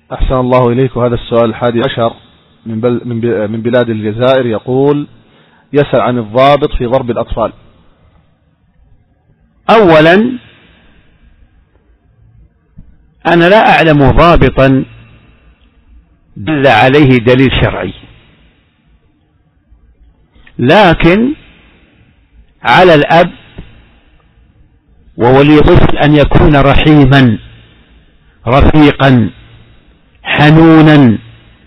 أحسن الله إليك. وهذا السؤال 11 من بلاد الجزائر، يقول يسأل عن الضابط في ضرب الأطفال. أولا أنا لا أعلم ضابطا دل عليه دليل شرعي، لكن على الأب وولي الطفل أن يكون رحيما رفيقا حنونا،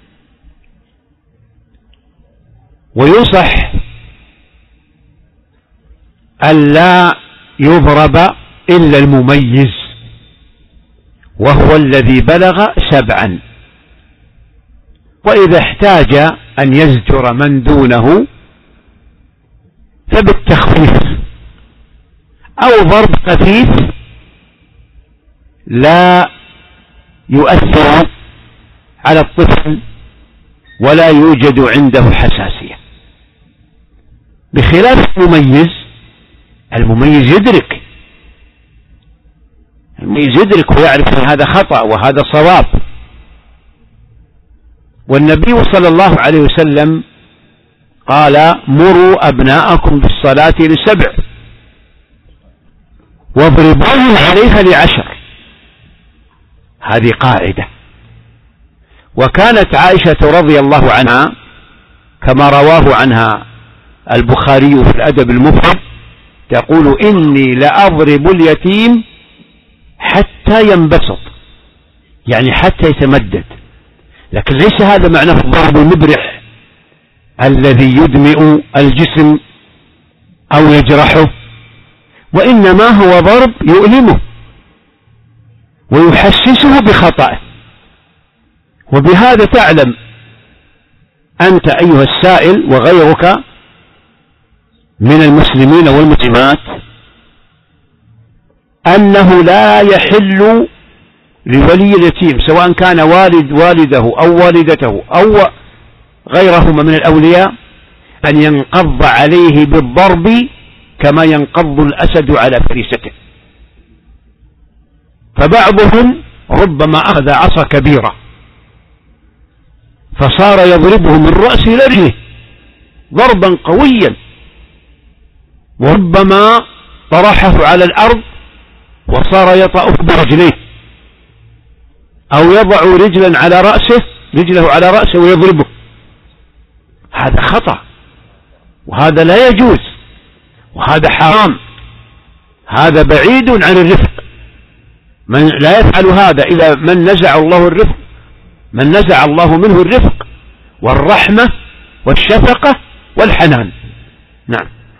وينصح ألا يضرب إلا المميز وهو الذي بلغ 7، وإذا احتاج أن يزجر من دونه فبالتخفيف أو ضرب خفيف لا يؤثر على الطفل ولا يوجد عنده حساسية، بخلاف المميز يدرك ويعرف أن هذا خطأ وهذا صواب. والنبي صلى الله عليه وسلم قال: مروا أبناءكم بالصلاة ل7 واضربوهم عليها ل10. هذه قاعدة. وكانت عائشة رضي الله عنها كما رواه عنها البخاري في الأدب المفرد تقول: إني لأضرب اليتيم حتى ينبسط، يعني حتى يتمدد، لكن ليس هذا معناه الضرب المبرح الذي يدمئ الجسم أو يجرحه، وإنما هو ضرب يؤلمه ويحسسه بخطأه. وبهذا تعلم أنت أيها السائل وغيرك من المسلمين والمسلمات أنه لا يحل لولي اليتيم سواء كان والده أو والدته أو غيرهما من الأولياء أن ينقض عليه بالضرب كما ينقض الأسد على فريسته. فبعضهم ربما أخذ عصا كبيرة فصار يضربه من رأسه إلى رجله ضربا قويا، وربما طرحه على الأرض وصار يطأه برجليه، أو يضع رجله على رأسه ويضربه. هذا خطأ، وهذا لا يجوز، وهذا حرام، هذا بعيد عن الرفق. من لا يفعل هذا إلا من نزع الله منه الرفق والرحمة والشفقة والحنان. نعم.